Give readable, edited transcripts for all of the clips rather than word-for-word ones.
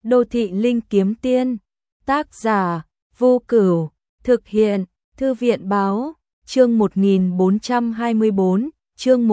Đô thị linh kiếm tiên, tác giả, Vô Cửu, thực hiện, Thư viện báo, chương 1424, chương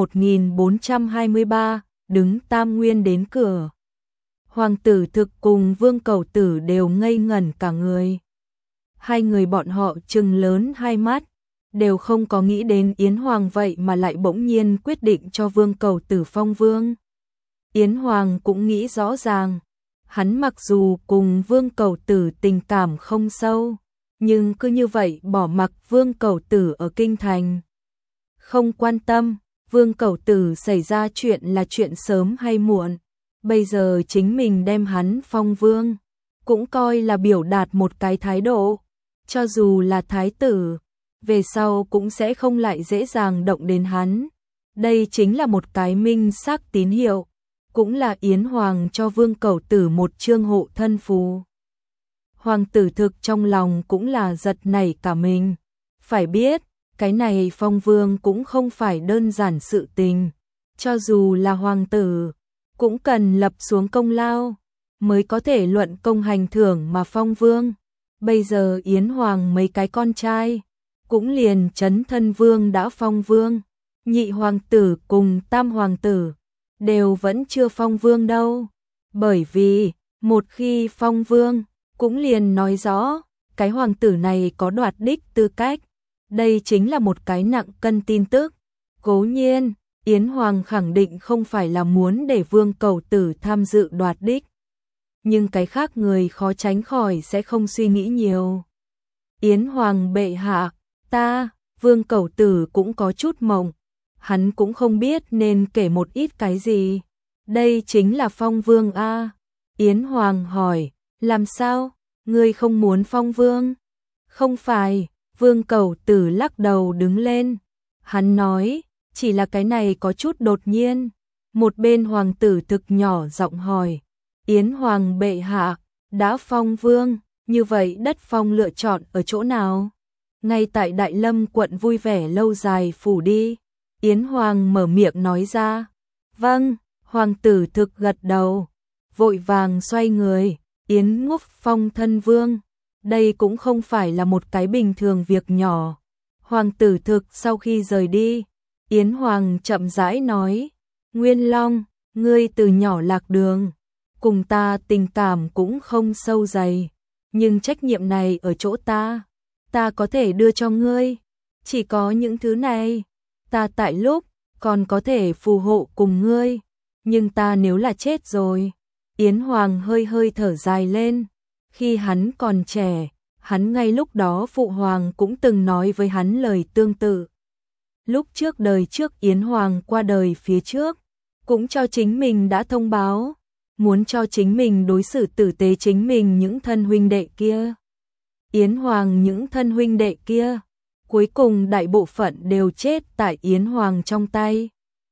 1423, đứng Tam Nguyên đến cửa. Hoàng tử Thực cùng Vương Cẩu Tử đều ngây ngẩn cả người. Hai người bọn họ trừng lớn hai mắt, đều không có nghĩ đến Yến Hoàng vậy mà lại bỗng nhiên quyết định cho Vương Cẩu Tử phong vương. Yến Hoàng cũng nghĩ rõ ràng, hắn mặc dù cùng Vương Cẩu Tử tình cảm không sâu, nhưng cứ như vậy bỏ mặc Vương Cẩu Tử ở kinh thành. Không quan tâm, Vương Cẩu Tử xảy ra chuyện là chuyện sớm hay muộn, bây giờ chính mình đem hắn phong vương, cũng coi là biểu đạt một cái thái độ, cho dù là thái tử, về sau cũng sẽ không lại dễ dàng động đến hắn. Đây chính là một cái minh xác tín hiệu, cũng là Yến Hoàng cho Vương Cẩu Tử một chương hộ thân phù. Hoàng tử Thực trong lòng cũng là giật nảy cả mình, phải biết, cái này phong vương cũng không phải đơn giản sự tình, cho dù là hoàng tử, cũng cần lập xuống công lao, mới có thể luận công hành thưởng mà phong vương. Bây giờ Yến Hoàng mấy cái con trai, cũng liền Chấn Thân Vương đã phong vương, nhị hoàng tử cùng tam hoàng tử, đều vẫn chưa phong vương đâu. Bởi vì, một khi phong vương, cũng liền nói rõ, cái hoàng tử này có đoạt đích tư cách. Đây chính là một cái nặng cân tin tức. Cố nhiên, Yến Hoàng khẳng định không phải là muốn để Vương Cẩu Tử tham dự đoạt đích. Nhưng cái khác người khó tránh khỏi sẽ không suy nghĩ nhiều. Yến Hoàng bệ hạ, Vương Cẩu Tử cũng có chút mộng. Hắn cũng không biết nên kể một ít cái gì. Đây chính là phong vương a. Yến Hoàng hỏi, làm sao, ngươi không muốn phong vương? Không phải, Vương Cẩu Tử lắc đầu đứng lên. Hắn nói, chỉ là cái này có chút đột nhiên. Một bên hoàng tử Thực nhỏ giọng hỏi, Yến Hoàng bệ hạ, đã phong vương, như vậy đất phong lựa chọn ở chỗ nào? Ngay tại Đại Lâm quận Vui Vẻ Lâu Dài phủ đi. Yến Hoàng mở miệng nói ra. Vâng, hoàng tử Thực gật đầu, vội vàng xoay người. Yến Ngúc phong thân vương, đây cũng không phải là một cái bình thường việc nhỏ. Hoàng tử Thực sau khi rời đi, Yến Hoàng chậm rãi nói, Nguyên Long, ngươi từ nhỏ lạc đường, cùng ta tình cảm cũng không sâu dày, nhưng trách nhiệm này ở chỗ ta có thể đưa cho ngươi, chỉ có những thứ này, ta tại lúc còn có thể phù hộ cùng ngươi, nhưng ta nếu là chết rồi. Yến Hoàng hơi hơi thở dài lên, khi hắn còn trẻ, hắn ngay lúc đó phụ hoàng cũng từng nói với hắn lời tương tự. Lúc trước đời trước Yến Hoàng qua đời phía trước, cũng cho chính mình đã thông báo, muốn cho chính mình đối xử tử tế chính mình những thân huynh đệ kia. Yến Hoàng những thân huynh đệ kia, cuối cùng đại bộ phận đều chết tại Yến Hoàng trong tay.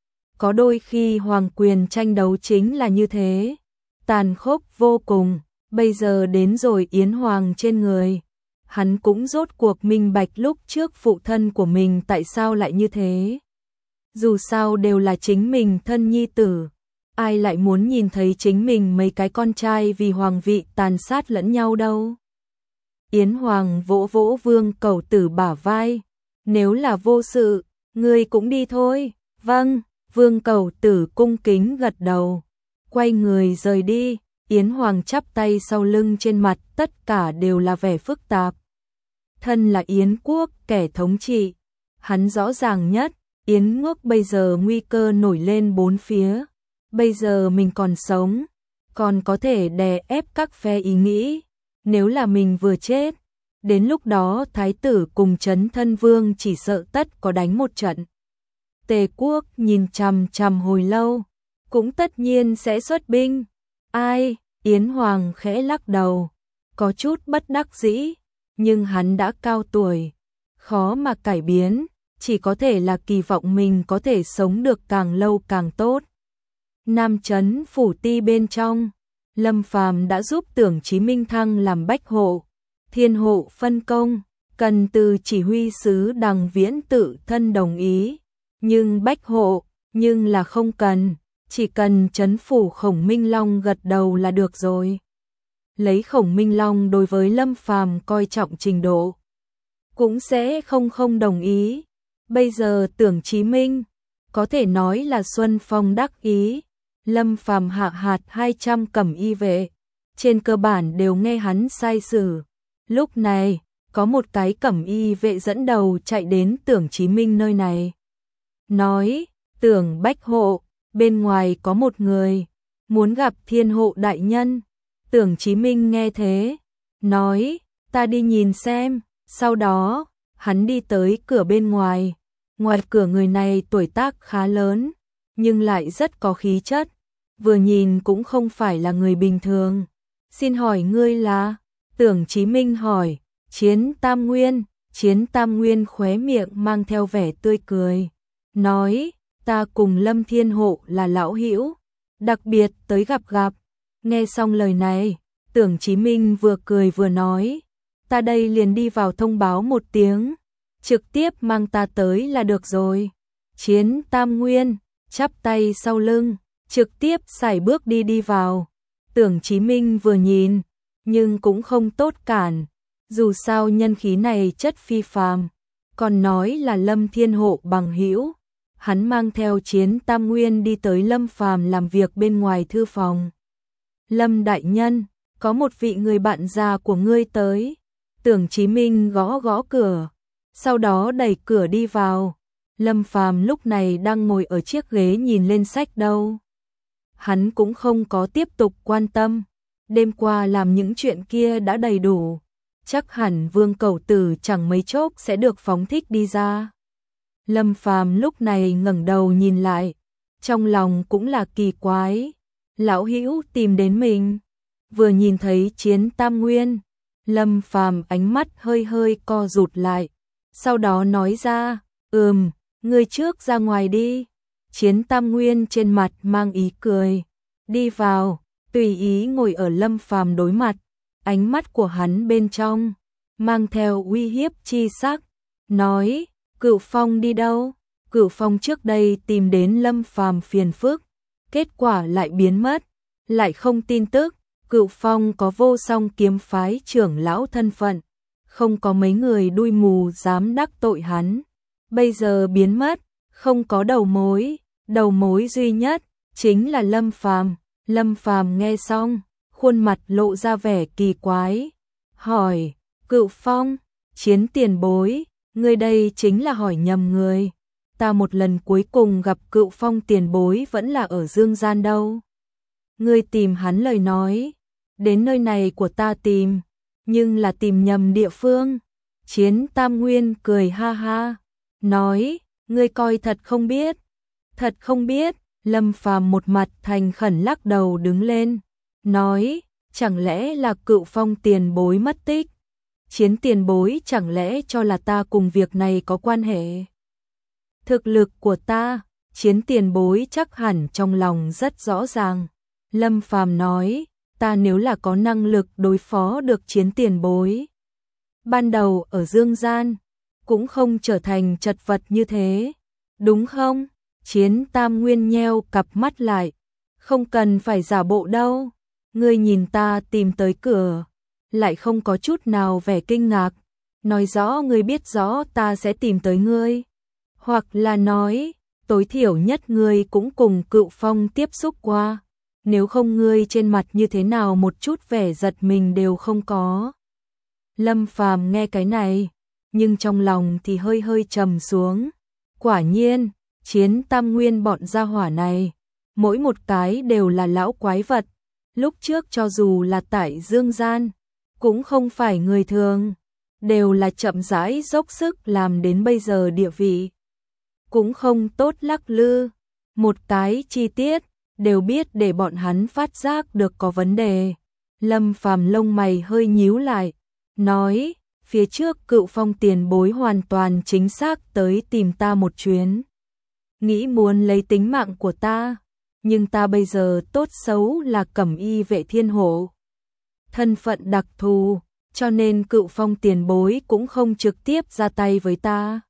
Có đôi khi hoàng quyền tranh đấu chính là như thế, tàn khốc vô cùng. Bây giờ đến rồi Yến Hoàng trên người, hắn cũng rốt cuộc minh bạch lúc trước phụ thân của mình tại sao lại như thế. Dù sao đều là chính mình thân nhi tử, ai lại muốn nhìn thấy chính mình mấy cái con trai vì hoàng vị tàn sát lẫn nhau đâu. Yến Hoàng vỗ vỗ Vương Cẩu Tử bả vai, nếu là vô sự, ngươi cũng đi thôi. Vâng, Vương Cẩu Tử cung kính gật đầu, quay người rời đi. Yến Hoàng chắp tay sau lưng, trên mặt tất cả đều là vẻ phức tạp. Thân là Yến quốc kẻ thống trị, hắn rõ ràng nhất, Yến quốc bây giờ nguy cơ nổi lên bốn phía. Bây giờ mình còn sống, còn có thể đè ép các phe ý nghĩ. Nếu là mình vừa chết, đến lúc đó thái tử cùng Chấn Thân Vương chỉ sợ tất có đánh một trận. Tề quốc nhìn chằm chằm hồi lâu, cũng tất nhiên sẽ xuất binh. Ai? Yến Hoàng khẽ lắc đầu, có chút bất đắc dĩ, nhưng hắn đã cao tuổi, khó mà cải biến, chỉ có thể là kỳ vọng mình có thể sống được càng lâu càng tốt. Nam Trấn phủ ti bên trong, Lâm Phàm đã giúp Tưởng Chí Minh thăng làm bách hộ, thiên hộ phân công, cần từ chỉ huy sứ Đằng Viễn tự thân đồng ý, nhưng bách hộ, nhưng là không cần. Chỉ cần trấn phủ Khổng Minh Long gật đầu là được rồi. lấy Khổng Minh Long đối với Lâm Phàm coi trọng trình độ, cũng sẽ không đồng ý. Bây giờ Tưởng Chí Minh có thể nói là Xuân Phong đắc ý, Lâm Phàm hạ hạt 200 cẩm y vệ, trên cơ bản đều nghe hắn sai sử. Lúc này, có một cái cẩm y vệ dẫn đầu chạy đến Tưởng Chí Minh nơi này. Nói, Tưởng Bách Hộ, bên ngoài có một người, muốn gặp Thiên Hộ đại nhân. Tưởng Chí Minh nghe thế, nói, ta đi nhìn xem. Sau đó, hắn đi tới cửa bên ngoài. Ngoài cửa người này tuổi tác khá lớn, nhưng lại rất có khí chất, vừa nhìn cũng không phải là người bình thường. Xin hỏi ngươi là? Tưởng Chí Minh hỏi. Chiến Tam Nguyên. Chiến Tam Nguyên khóe miệng mang theo vẻ tươi cười, nói, ta cùng Lâm Thiên Hộ là lão hữu, đặc biệt tới gặp. Nghe xong lời này, Tưởng Chí Minh vừa cười vừa nói, ta đây liền đi vào thông báo một tiếng, trực tiếp mang ta tới là được rồi. Chiến Tam Nguyên chắp tay sau lưng, trực tiếp sải bước đi vào. Tưởng Chí Minh vừa nhìn, nhưng cũng không tốt cản, dù sao nhân khí này chất phi phàm, còn nói là Lâm Thiên Hộ bằng hữu. Hắn mang theo Chiến Tam Nguyên đi tới Lâm Phàm làm việc bên ngoài thư phòng. Lâm đại nhân, có một vị người bạn già của ngươi tới. Tưởng Chí Minh gõ cửa, sau đó đẩy cửa đi vào. Lâm Phàm lúc này đang ngồi ở chiếc ghế nhìn lên sách đâu. Hắn cũng không có tiếp tục quan tâm, đêm qua làm những chuyện kia đã đầy đủ, chắc hẳn Vương Cẩu Tử chẳng mấy chốc sẽ được phóng thích đi ra. Lâm Phàm lúc này ngẩng đầu nhìn lại, trong lòng cũng là kỳ quái, lão hữu tìm đến mình. Vừa nhìn thấy Chiến Tam Nguyên, Lâm Phàm ánh mắt hơi co rụt lại, sau đó nói ra, ngươi trước ra ngoài đi. Chiến Tam Nguyên trên mặt mang ý cười, đi vào, tùy ý ngồi ở Lâm Phàm đối mặt, ánh mắt của hắn bên trong mang theo uy hiếp chi sắc, nói, Cửu Phong đi đâu? Cửu Phong trước đây tìm đến Lâm Phàm phiền phức, kết quả lại biến mất, lại không tin tức. Cửu Phong có Vô Song kiếm phái trưởng lão thân phận, không có mấy người đuôi mù dám đắc tội hắn. Bây giờ biến mất, không có đầu mối duy nhất chính là Lâm Phàm. Lâm Phàm nghe xong, khuôn mặt lộ ra vẻ kỳ quái, hỏi, Cửu Phong, Chiến tiền bối, ngươi đây chính là hỏi nhầm người. Ta một lần cuối cùng gặp Cửu Phong tiền bối vẫn là ở Dương Gian đâu. Ngươi tìm hắn lời nói, đến nơi này của ta tìm, nhưng là tìm nhầm địa phương. Chiến Tam Nguyên cười ha ha, nói, ngươi coi thật không biết. Thật không biết. Lâm Phàm một mặt thành khẩn lắc đầu đứng lên, nói, chẳng lẽ là Cửu Phong tiền bối mất tích? Chiến tiền bối chẳng lẽ cho là ta cùng việc này có quan hệ? Thực lực của ta, Chiến tiền bối chắc hẳn trong lòng rất rõ ràng. Lâm Phàm nói, ta nếu là có năng lực đối phó được Chiến tiền bối, ban đầu ở Dương Gian, cũng không trở thành chật vật như thế, đúng không? Chiến Tam Nguyên nheo cặp mắt lại, không cần phải giả bộ đâu, ngươi nhìn ta tìm tới cửa, lại không có chút nào vẻ kinh ngạc, nói rõ ngươi biết rõ ta sẽ tìm tới ngươi, hoặc là nói, tối thiểu nhất ngươi cũng cùng Cửu Phong tiếp xúc qua, nếu không ngươi trên mặt như thế nào một chút vẻ giật mình đều không có. Lâm Phàm nghe cái này, nhưng trong lòng thì hơi trầm xuống, quả nhiên, Chiến Tam Nguyên bọn gia hỏa này, mỗi một cái đều là lão quái vật, lúc trước cho dù là tại Dương Gian, cũng không phải người thường, đều là chậm rãi dốc sức làm đến bây giờ địa vị, cũng không tốt lắc lư, một cái chi tiết, đều biết để bọn hắn phát giác được có vấn đề. Lâm Phàm lông mày hơi nhíu lại, nói, phía trước Cửu Phong tiền bối hoàn toàn chính xác tới tìm ta một chuyến, nghĩ muốn lấy tính mạng của ta, nhưng ta bây giờ tốt xấu là cẩm y vệ Thiên Hộ, thân phận đặc thù, cho nên Cửu Phong tiền bối cũng không trực tiếp ra tay với ta.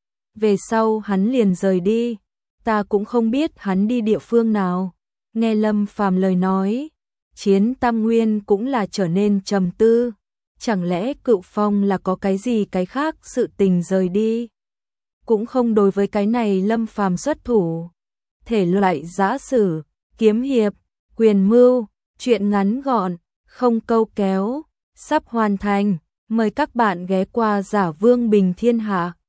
Về sau hắn liền rời đi, ta cũng không biết hắn đi địa phương nào. Nghe Lâm Phàm lời nói, Chiến Tam Nguyên cũng là trở nên trầm tư, chẳng lẽ Cựu Phong là có cái gì cái khác sự tình rời đi? Cũng không đối với cái này Lâm Phàm xuất thủ. Thể loại giã sử, kiếm hiệp, quyền mưu, truyện ngắn gọn, không câu kéo, sắp hoàn thành, mời các bạn ghé qua Giả Vương Bình Thiên Hạ.